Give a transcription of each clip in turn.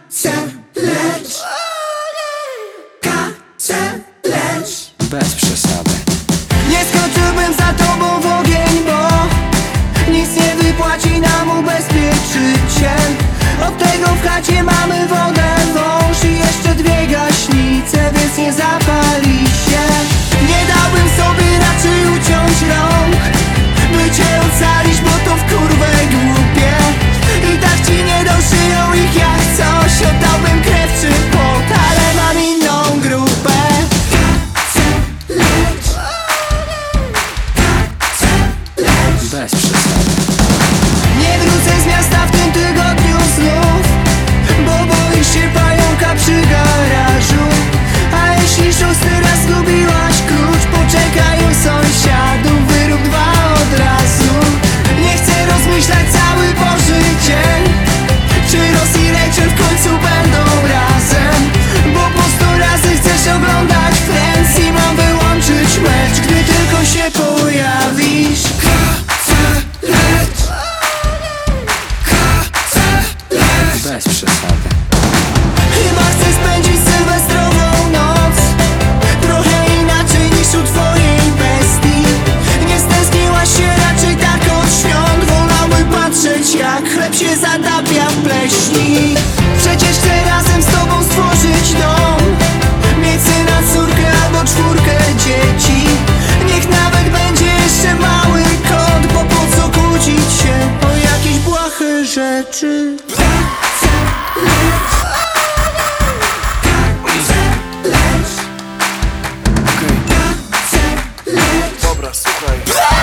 Chcę leć, chcę leć. Bez przesady. Nie skoczyłbym za tobą w ogień, bo nic nie wypłaci nam ubezpieczyciel. Od tego w chacie mamy wodę, wąż i jeszcze 2 gaśnice, więc nie zapali się. Nie dałbym sobie raczej uciąć rąk, by cię ocalić, bo to w kurwę głupie. I tak ci nie doszyją ich jak coś. Oddałbym krew czy pot, ale mam inną grupę. Bez przesady. Nie wrócę z miasta w tym tygodniu znów, bo boisz się pająka przy garażu. A jeśli 6. raz zgubiłaś klucz, poczekaj u sąsiadów, wyrób 2 od razu. Nie chcę rozmyślać cały Boży dzień, czy Ross i Rachel w końcu będą razem, bo po 100 razy chcesz oglądać Friends i mam wyłączyć mecz, gdy tylko się pojawisz. Bez przesady. Chyba chcę spędzić sylwestrową noc trochę inaczej niż u twojej bestii. Nie stęskniłaś się raczej tak od świąt, wolałby patrzeć jak chleb się zatapia w pleśni. Przecież chcę razem z tobą stworzyć dom, mieć syna, córkę albo 4 dzieci. Niech nawet będzie jeszcze mały kot, bo po co kłócić się o jakieś błahe rzeczy. Dobra, słuchaj.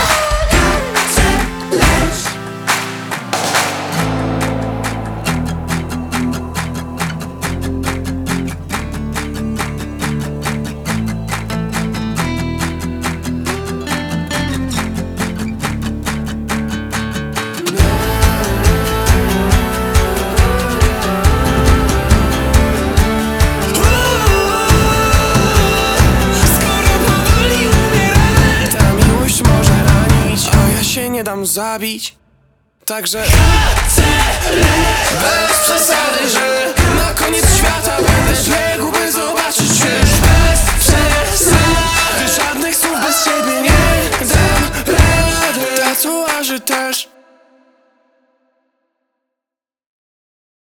Nie dam zabić, także chcę leć bez przesady, że na koniec świata będę biegł bez